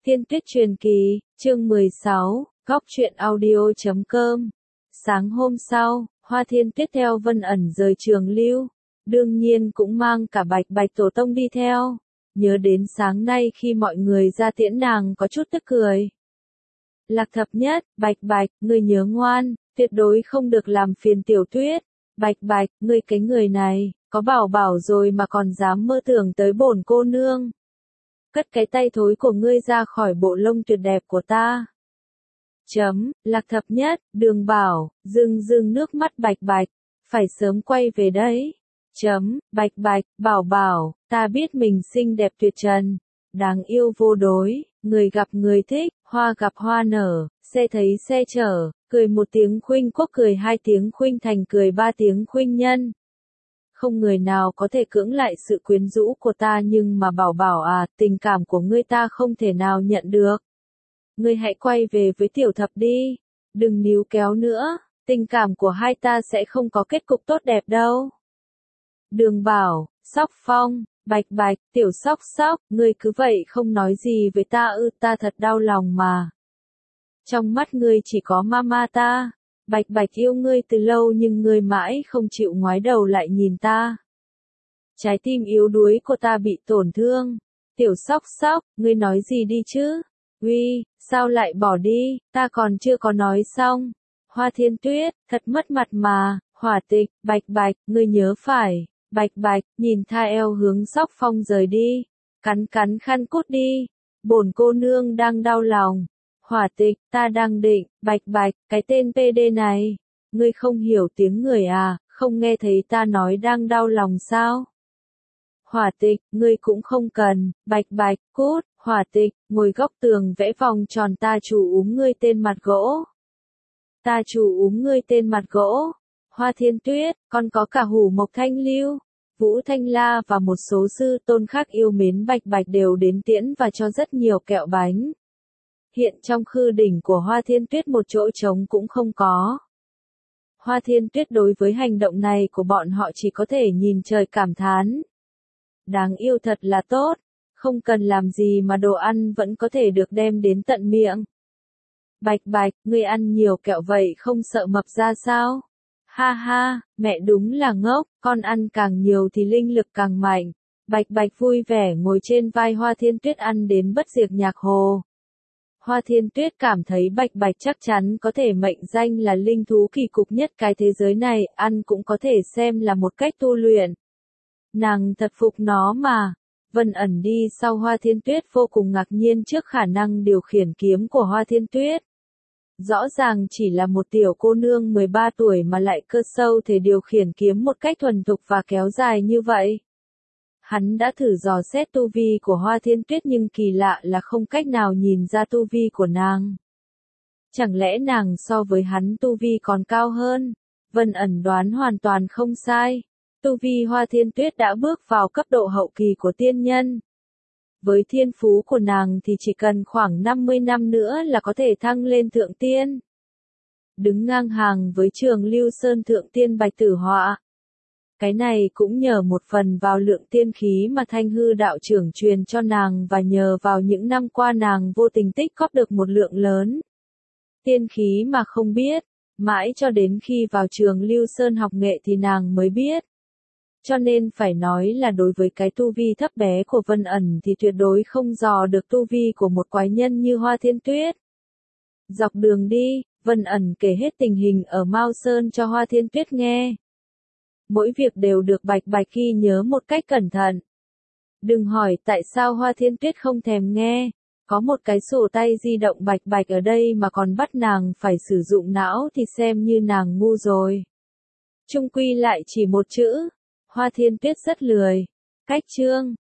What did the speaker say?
Thiên Tuyết truyền kỳ, chương 16, góc truyện audio.com. Sáng hôm sau, Hoa Thiên Tuyết theo Vân Ẩn rời Trường Lưu, đương nhiên cũng mang cả Bạch Bạch tổ tông đi theo. Nhớ đến sáng nay khi mọi người ra tiễn nàng có chút tức cười. Lạc Thập Nhất, Bạch Bạch, ngươi nhớ ngoan, tuyệt đối không được làm phiền Tiểu Tuyết. Bạch Bạch, ngươi cái người này, có bảo bảo rồi mà còn dám mơ tưởng tới bổn cô nương. Cất cái tay thối của ngươi ra khỏi bộ lông tuyệt đẹp của ta. Lạc Thập Nhất, Đường Bảo, rưng nước mắt Bạch Bạch, phải sớm quay về đấy. Bạch Bạch, bảo bảo, ta biết mình xinh đẹp tuyệt trần, đáng yêu vô đối, người gặp người thích, hoa gặp hoa nở, xe thấy xe chở, cười một tiếng khuynh quốc, cười hai tiếng khuynh thành, cười ba tiếng khuynh nhân. Không người nào có thể cưỡng lại sự quyến rũ của ta, nhưng mà bảo bảo à, tình cảm của ngươi ta không thể nào nhận được. Ngươi hãy quay về với Tiểu Thập đi, đừng níu kéo nữa, tình cảm của hai ta sẽ không có kết cục tốt đẹp đâu. Đường Bảo, Sóc Phong, Bạch Bạch, Tiểu Sóc Sóc, ngươi cứ vậy không nói gì với ta ư? Ta thật đau lòng mà. Trong mắt ngươi chỉ có mama ta. Bạch Bạch yêu ngươi từ lâu nhưng ngươi mãi không chịu ngoái đầu lại nhìn ta. Trái tim yếu đuối của ta bị tổn thương. Tiểu Sóc Sóc, ngươi nói gì đi chứ? Uy, sao lại bỏ đi, ta còn chưa có nói xong. Hoa Thiên Tuyết, thật mất mặt mà. Hỏa Tịch, Bạch Bạch, ngươi nhớ phải. Bạch Bạch, nhìn tha eo hướng Sóc Phong rời đi. Cắn khăn cút đi. Bổn cô nương đang đau lòng. Hỏa Tịch, ta đang định. Bạch Bạch, cái tên PD này. Ngươi không hiểu tiếng người à, không nghe thấy ta nói đang đau lòng sao? Hỏa Tịch, ngươi cũng không cần. Bạch Bạch, cút. Hỏa Tịch, ngồi góc tường vẽ vòng tròn, ta chủ úm ngươi tên mặt gỗ. Ta chủ úm ngươi tên mặt gỗ. Hoa Thiên Tuyết, còn có cả Hủ Mộc Thanh Lưu, Vũ Thanh La và một số sư tôn khác yêu mến Bạch Bạch đều đến tiễn và cho rất nhiều kẹo bánh. Hiện trong khư đỉnh của Hoa Thiên Tuyết một chỗ trống cũng không có. Hoa Thiên Tuyết đối với hành động này của bọn họ chỉ có thể nhìn trời cảm thán. Đáng yêu thật là tốt, không cần làm gì mà đồ ăn vẫn có thể được đem đến tận miệng. Bạch Bạch, ngươi ăn nhiều kẹo vậy không sợ mập ra sao? Ha ha, mẹ đúng là ngốc, con ăn càng nhiều thì linh lực càng mạnh. Bạch Bạch vui vẻ ngồi trên vai Hoa Thiên Tuyết ăn đến bất diệt nhạc hồ. Hoa Thiên Tuyết cảm thấy Bạch Bạch chắc chắn có thể mệnh danh là linh thú kỳ cục nhất cái thế giới này, ăn cũng có thể xem là một cách tu luyện. Nàng thật phục nó mà. Vân Ẩn đi sau Hoa Thiên Tuyết vô cùng ngạc nhiên trước khả năng điều khiển kiếm của Hoa Thiên Tuyết. Rõ ràng chỉ là một tiểu cô nương 13 tuổi mà lại cơ sâu thể điều khiển kiếm một cách thuần thục và kéo dài như vậy. Hắn đã thử dò xét tu vi của Hoa Thiên Tuyết nhưng kỳ lạ là không cách nào nhìn ra tu vi của nàng. Chẳng lẽ nàng so với hắn tu vi còn cao hơn? Vân Ẩn đoán hoàn toàn không sai. Tu vi Hoa Thiên Tuyết đã bước vào cấp độ hậu kỳ của tiên nhân. Với thiên phú của nàng thì chỉ cần khoảng 50 năm nữa là có thể thăng lên thượng tiên. Đứng ngang hàng với Trường Lưu Sơn thượng tiên Bạch Tử Họa. Cái này cũng nhờ một phần vào lượng tiên khí mà Thanh Hư đạo trưởng truyền cho nàng và nhờ vào những năm qua nàng vô tình tích góp được một lượng lớn tiên khí mà không biết, mãi cho đến khi vào Trường Lưu Sơn học nghệ thì nàng mới biết. Cho nên phải nói là đối với cái tu vi thấp bé của Vân Ẩn thì tuyệt đối không dò được tu vi của một quái nhân như Hoa Thiên Tuyết. Dọc đường đi, Vân Ẩn kể hết tình hình ở Mao Sơn cho Hoa Thiên Tuyết nghe. Mỗi việc đều được Bạch Bạch ghi nhớ một cách cẩn thận. Đừng hỏi tại sao Hoa Thiên Tuyết không thèm nghe. Có một cái sổ tay di động Bạch Bạch ở đây mà còn bắt nàng phải sử dụng não thì xem như nàng ngu rồi. Chung quy lại chỉ một chữ. Hoa Thiên Tuyết rất lười. Cách chương.